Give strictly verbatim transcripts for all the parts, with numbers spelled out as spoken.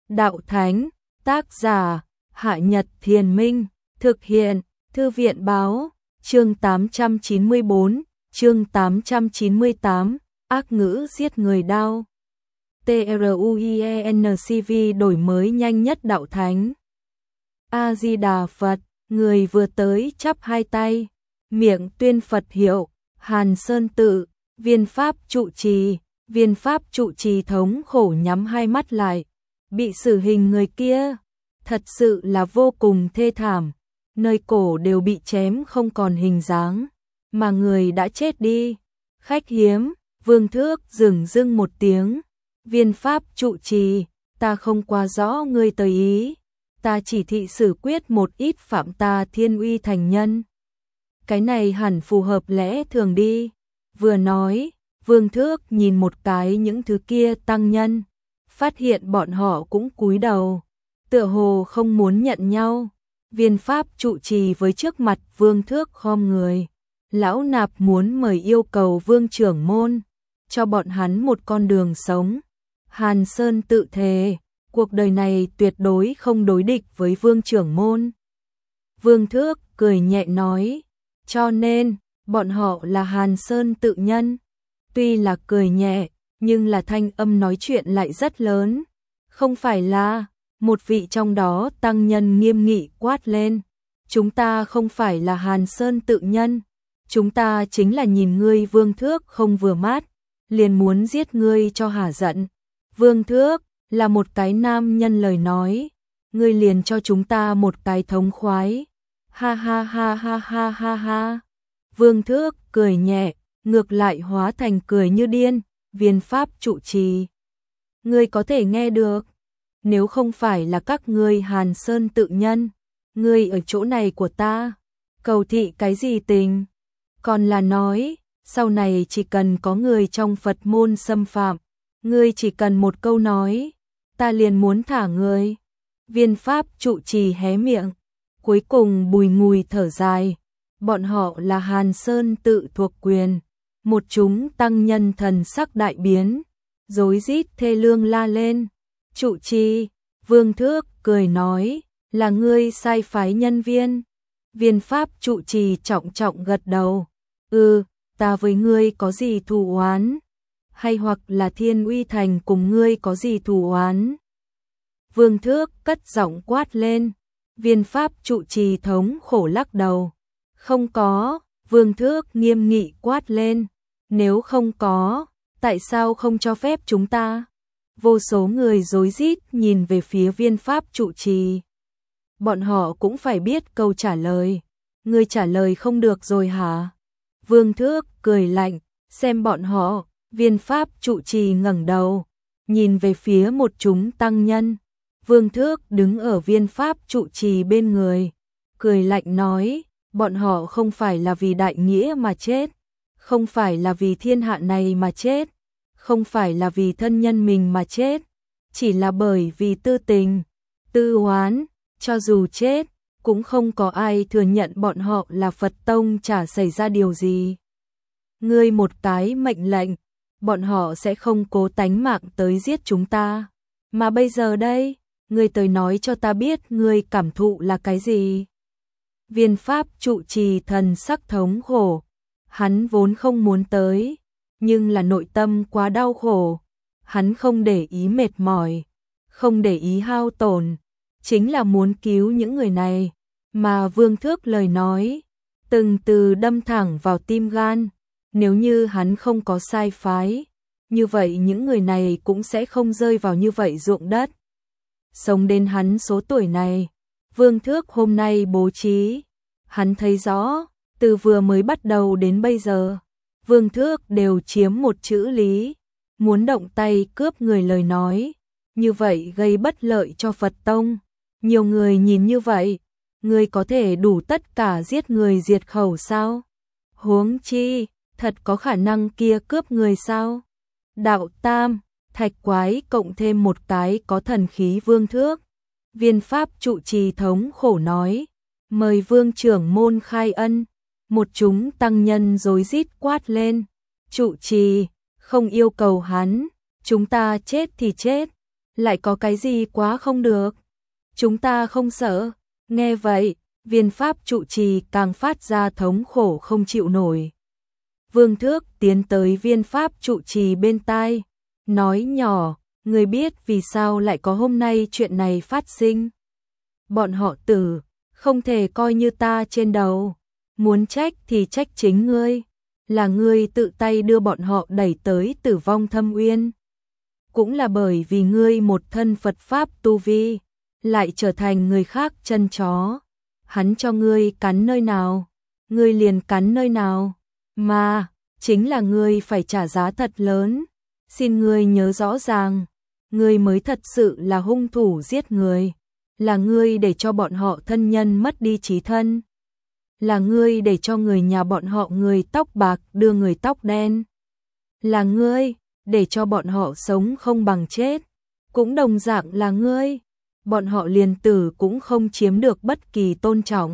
Đạo Thánh, tác giả, Hạ Nhật Thiền Minh, thực hiện, Thư viện Báo, chương tám trăm chín mươi bốn, chương tám trăm chín mươi tám, ác ngữ giết người đau. TRUIENCV đổi mới nhanh nhất Đạo Thánh. A-di-đà Phật, người vừa tới chắp hai tay, miệng tuyên Phật hiệu, Hàn Sơn Tự, Viên Pháp trụ trì, Viên Pháp trụ trì thống khổ nhắm hai mắt lại, bị xử hình người kia, thật sự là vô cùng thê thảm, nơi cổ đều bị chém không còn hình dáng, mà người đã chết đi. Khách hiếm, Vương Thước dửng dưng một tiếng, Viên Pháp trụ trì, ta không qua rõ ngươi tới ý, ta chỉ thị xử quyết một ít phạm ta thiên uy thành nhân. Cái này hẳn phù hợp lẽ thường đi. Vừa nói, Vương Thước nhìn một cái những thứ kia tăng nhân, phát hiện bọn họ cũng cúi đầu, tựa hồ không muốn nhận nhau. Viên Pháp trụ trì với trước mặt Vương Thước khom người, lão nạp muốn mời yêu cầu Vương trưởng môn, cho bọn hắn một con đường sống. Hàn Sơn tự thề, cuộc đời này tuyệt đối không đối địch với Vương trưởng môn. Vương Thước cười nhẹ nói, cho nên, bọn họ là Hàn Sơn tự nhân. Tuy là cười nhẹ, nhưng là thanh âm nói chuyện lại rất lớn. Không phải là, một vị trong đó tăng nhân nghiêm nghị quát lên. Chúng ta không phải là Hàn Sơn tự nhân. Chúng ta chính là nhìn ngươi Vương Thước không vừa mắt, liền muốn giết ngươi cho hả giận. Vương Thước là một cái nam nhân lời nói, ngươi liền cho chúng ta một cái thống khoái. Ha ha ha ha ha ha ha. Vương Thước cười nhẹ, ngược lại hóa thành cười như điên. Viên Pháp trụ trì, ngươi có thể nghe được, nếu không phải là các ngươi Hàn Sơn tự nhân, ngươi ở chỗ này của ta, cầu thị cái gì tình, còn là nói, sau này chỉ cần có người trong Phật môn xâm phạm, ngươi chỉ cần một câu nói, ta liền muốn thả ngươi. Viên Pháp trụ trì hé miệng, cuối cùng bùi ngùi thở dài, bọn họ là Hàn Sơn tự thuộc quyền. Một chúng tăng nhân thần sắc đại biến, rối rít thê lương la lên. Trụ trì, Vương Thước cười nói, là ngươi sai phái nhân viên. Viên Pháp trụ trì trọng trọng gật đầu, ừ, ta với ngươi có gì thù oán, hay hoặc là Thiên Uy Thành cùng ngươi có gì thù oán. Vương Thước cất giọng quát lên. Viên Pháp trụ trì thống khổ lắc đầu, không có. Vương Thước nghiêm nghị quát lên, nếu không có, tại sao không cho phép chúng ta? Vô số người rối rít nhìn về phía Viên Pháp trụ trì. Bọn họ cũng phải biết câu trả lời. Ngươi trả lời không được rồi hả? Vương Thước cười lạnh, xem bọn họ. Viên Pháp trụ trì ngẩng đầu, nhìn về phía một chúng tăng nhân. Vương Thước đứng ở Viên Pháp trụ trì bên người, cười lạnh nói, bọn họ không phải là vì đại nghĩa mà chết, không phải là vì thiên hạ này mà chết, không phải là vì thân nhân mình mà chết, chỉ là bởi vì tư tình, tư oán, cho dù chết, cũng không có ai thừa nhận bọn họ là Phật tông chả xảy ra điều gì. Ngươi một cái mệnh lệnh, bọn họ sẽ không cố tánh mạng tới giết chúng ta, mà bây giờ đây, ngươi tới nói cho ta biết ngươi cảm thụ là cái gì. Viên Pháp trụ trì thần sắc thống khổ, hắn vốn không muốn tới, nhưng là nội tâm quá đau khổ, hắn không để ý mệt mỏi, không để ý hao tổn, chính là muốn cứu những người này, mà Vương Thước lời nói, từng từ đâm thẳng vào tim gan, nếu như hắn không có sai phái, như vậy những người này cũng sẽ không rơi vào như vậy ruộng đất. Sống đến hắn số tuổi này, Vương Thước hôm nay bố trí, hắn thấy rõ, từ vừa mới bắt đầu đến bây giờ, Vương Thước đều chiếm một chữ lý, muốn động tay cướp người lời nói, như vậy gây bất lợi cho Phật tông. Nhiều người nhìn như vậy, người có thể đủ tất cả giết người diệt khẩu sao? Huống chi, thật có khả năng kia cướp người sao? Đạo Tam, Thạch Quái cộng thêm một cái có thần khí Vương Thước. Viên Pháp trụ trì thống khổ nói, mời Vương trưởng môn khai ân. Một chúng tăng nhân rối rít quát lên, trụ trì, không yêu cầu hắn, chúng ta chết thì chết, lại có cái gì quá không được? Chúng ta không sợ. Nghe vậy, viên pháp trụ trì càng phát ra thống khổ không chịu nổi. Vương Thước tiến tới viên pháp trụ trì bên tai, nói nhỏ, người biết vì sao lại có hôm nay chuyện này phát sinh. Bọn họ tử, không thể coi như ta trên đầu, muốn trách thì trách chính ngươi, là ngươi tự tay đưa bọn họ đẩy tới tử vong thâm uyên. Cũng là bởi vì ngươi một thân Phật Pháp tu vi, lại trở thành người khác chân chó. Hắn cho ngươi cắn nơi nào, ngươi liền cắn nơi nào, mà, chính là ngươi phải trả giá thật lớn. Xin ngươi nhớ rõ ràng, ngươi mới thật sự là hung thủ giết người, là ngươi để cho bọn họ thân nhân mất đi trí thân, là ngươi để cho người nhà bọn họ người tóc bạc đưa người tóc đen, là ngươi để cho bọn họ sống không bằng chết, cũng đồng dạng là ngươi, bọn họ liền tử cũng không chiếm được bất kỳ tôn trọng.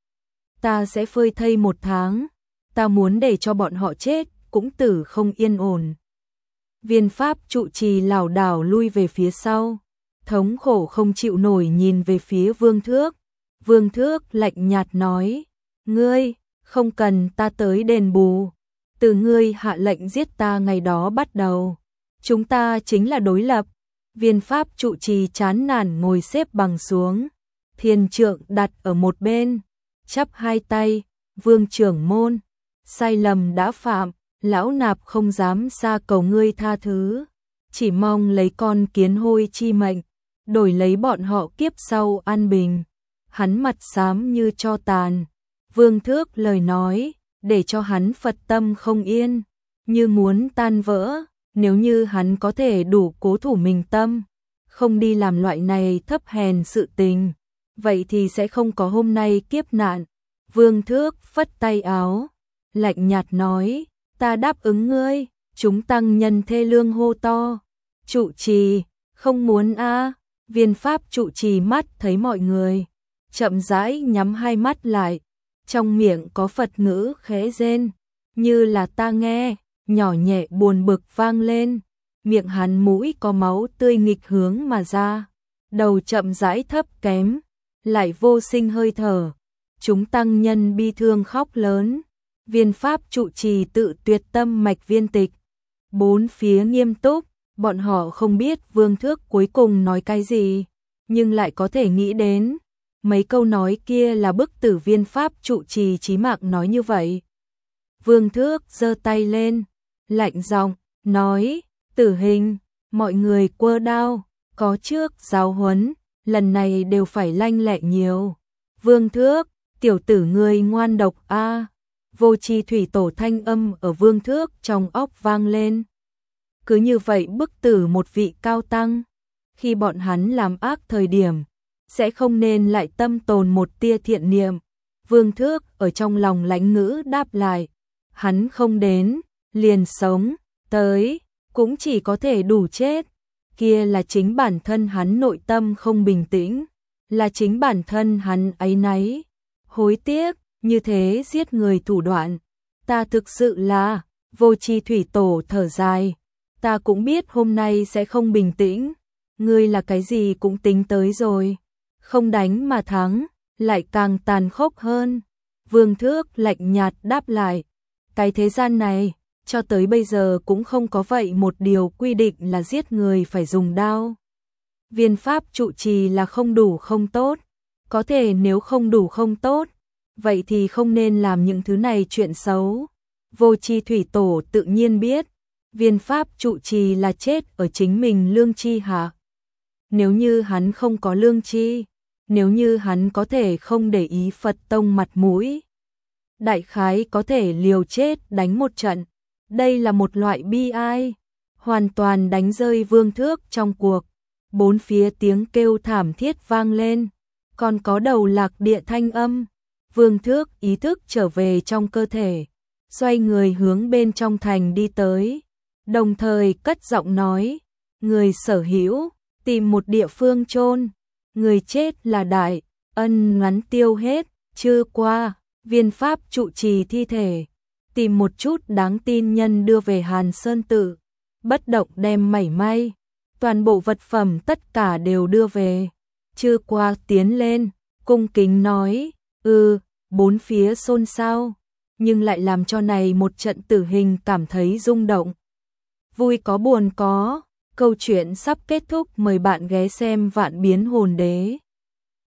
Ta sẽ phơi thây một tháng, ta muốn để cho bọn họ chết cũng tử không yên ổn. Viên pháp trụ trì lảo đảo lui về phía sau, thống khổ không chịu nổi nhìn về phía Vương Thước. Vương Thước lạnh nhạt nói, ngươi, không cần ta tới đền bù, từ ngươi hạ lệnh giết ta ngày đó bắt đầu, chúng ta chính là đối lập. Viên pháp trụ trì chán nản ngồi xếp bằng xuống, thiền trượng đặt ở một bên, chắp hai tay, Vương trưởng môn, sai lầm đã phạm, lão nạp không dám xa cầu ngươi tha thứ, chỉ mong lấy con kiến hôi chi mệnh, đổi lấy bọn họ kiếp sau an bình. Hắn mặt xám như tro tàn, Vương Thước lời nói, để cho hắn Phật tâm không yên, như muốn tan vỡ. Nếu như hắn có thể đủ cố thủ mình tâm, không đi làm loại này thấp hèn sự tình, vậy thì sẽ không có hôm nay kiếp nạn. Vương Thước phất tay áo, lạnh nhạt nói, ta đáp ứng ngươi. Chúng tăng nhân thê lương hô to, trụ trì, không muốn a. Viên pháp trụ trì mắt thấy mọi người, chậm rãi nhắm hai mắt lại, trong miệng có Phật ngữ khẽ rên, như là ta nghe, nhỏ nhẹ buồn bực vang lên, miệng hắn mũi có máu tươi nghịch hướng mà ra, đầu chậm rãi thấp kém, lại vô sinh hơi thở. Chúng tăng nhân bi thương khóc lớn, viên pháp trụ trì tự tuyệt tâm mạch viên tịch. Bốn phía nghiêm túc, bọn họ không biết Vương Thước cuối cùng nói cái gì, nhưng lại có thể nghĩ đến, mấy câu nói kia là bức tử viên pháp trụ trì chí mạng nói như vậy. Vương Thước giơ tay lên, lạnh giọng nói, tử hình, mọi người quơ đao, có trước giáo huấn, lần này đều phải lanh lẹ nhiều. Vương Thước, tiểu tử ngươi ngoan độc a. Vô tri thủy tổ thanh âm ở Vương Thước trong óc vang lên. Cứ như vậy bức tử một vị cao tăng, khi bọn hắn làm ác thời điểm, sẽ không nên lại tâm tồn một tia thiện niệm. Vương Thước ở trong lòng lãnh ngữ đáp lại, hắn không đến, liền sống, tới, cũng chỉ có thể đủ chết. Kia là chính bản thân hắn nội tâm không bình tĩnh, là chính bản thân hắn áy náy, hối tiếc, như thế giết người thủ đoạn. Ta thực sự là, vô tri thủy tổ thở dài, ta cũng biết hôm nay sẽ không bình tĩnh, ngươi là cái gì cũng tính tới rồi, không đánh mà thắng, lại càng tàn khốc hơn. Vương Thước lạnh nhạt đáp lại, cái thế gian này, cho tới bây giờ cũng không có vậy một điều quy định là giết người phải dùng đao. Viên pháp trụ trì là không đủ không tốt, có thể nếu không đủ không tốt, vậy thì không nên làm những thứ này chuyện xấu. Vô tri thủy tổ tự nhiên biết, viên pháp trụ trì là chết ở chính mình lương chi hạ. Nếu như hắn không có lương chi, nếu như hắn có thể không để ý Phật tông mặt mũi, đại khái có thể liều chết đánh một trận. Đây là một loại bi ai, hoàn toàn đánh rơi Vương Thước trong cuộc. Bốn phía tiếng kêu thảm thiết vang lên, còn có đầu lạc địa thanh âm. Vương Thước ý thức trở về trong cơ thể, xoay người hướng bên trong thành đi tới, đồng thời cất giọng nói, người sở hữu, tìm một địa phương chôn, người chết là đại, ân ngắn tiêu hết, chưa qua, viên pháp trụ trì thi thể, tìm một chút đáng tin nhân đưa về Hàn Sơn Tự, bất động đem mảy may, toàn bộ vật phẩm tất cả đều đưa về. Chư Qua tiến lên, cung kính nói, "Ừ." Bốn phía xôn xao, nhưng lại làm cho này một trận tử hình cảm thấy rung động. Vui có buồn có, câu chuyện sắp kết thúc, mời bạn ghé xem Vạn Biến Hồn Đế.